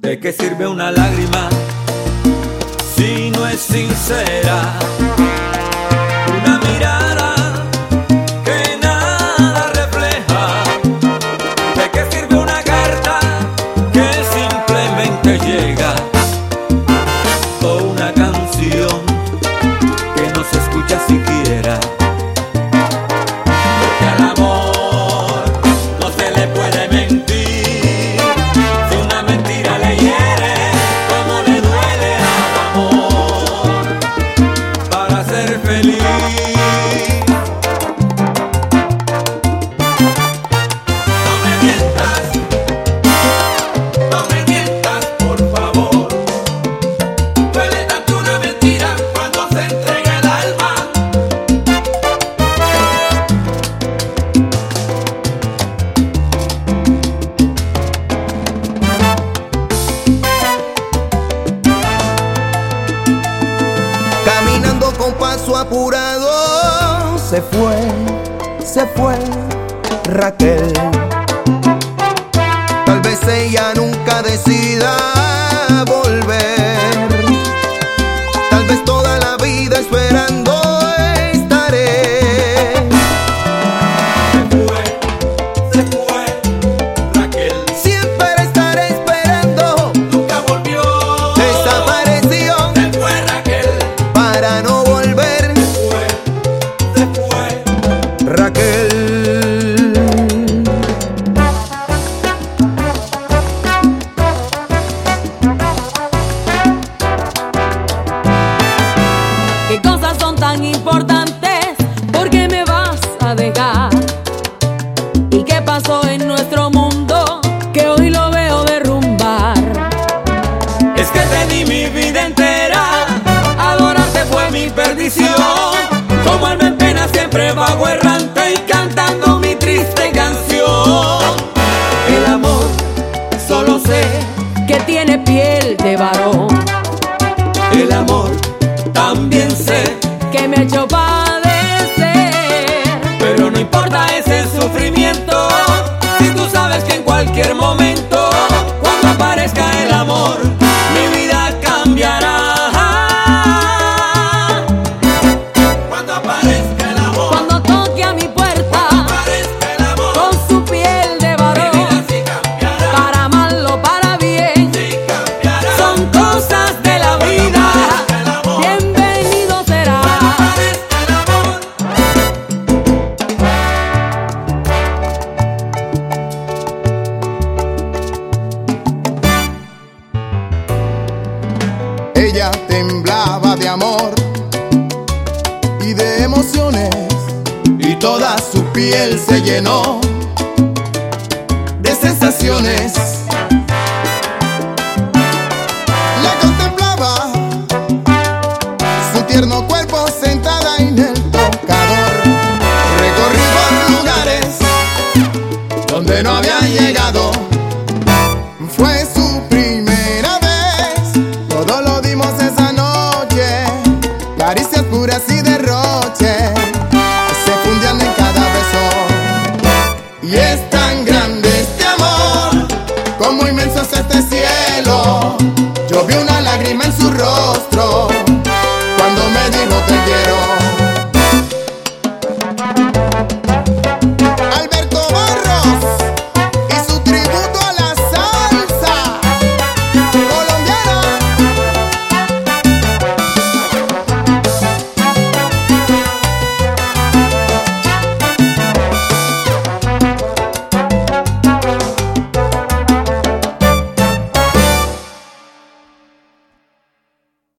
¿De qué sirve una lágrima si no es sincera? Una mirada que nada refleja. ¿De qué sirve una carta que simplemente llega? O una canción que no se escucha siquiera. Porque al amor no se le puede mentir. Si una mentira le hiere, cómo le duele al amor. Para ser feliz, no me mientas, no me mientas, por favor. Duele tanto una mentira cuando se entrega el alma. Caminando con paso apurado, se fue Raquel. Tal vez ella nunca decida volver. Tal vez toda la vida esperando estaré. Se fue Raquel. Siempre estaré esperando. Nunca volvió. Desapareció Se fue Raquel. para no volver. Se fue. Raquel. ¿Qué cosas son tan importantes? ¿Por qué me vas a dejar? ¿Y qué pasó en nuestro mundo que hoy lo veo derrumbar? Es que te di mi vida entera, adorarte fue mi perdición. Como alma en pena siempre vago errante y cantando mi triste canción. El amor, solo sé Que tiene piel de varón, el amor, también sé, que me ha hecho padecer. pero no importa ese sufrimiento, si tú sabes que en cualquier momento, cuando aparezca el amor, mi vida cambiará. Cuando aparezca el amor, Cuando toque a mi puerta aparezca el amor, con su piel de mi vida varón, sí cambiará, para mal o para bien, sí cambiará. son cosas de la vida. El amor, Bienvenido será. aparezca el amor. Ella temblaba de amor y de emociones, y toda su piel se llenó de sensaciones. La contemplaba, su tierno cuerpo sentada en el tocador. Recorrí por lugares donde no había llegado. Fue su primera vez, todo lo dimos esa noche. Caricias puras y derroche se fundían en cada beso. Y es tan grande este amor, como inmenso es este cielo. Yo vi una lágrima en su rostro.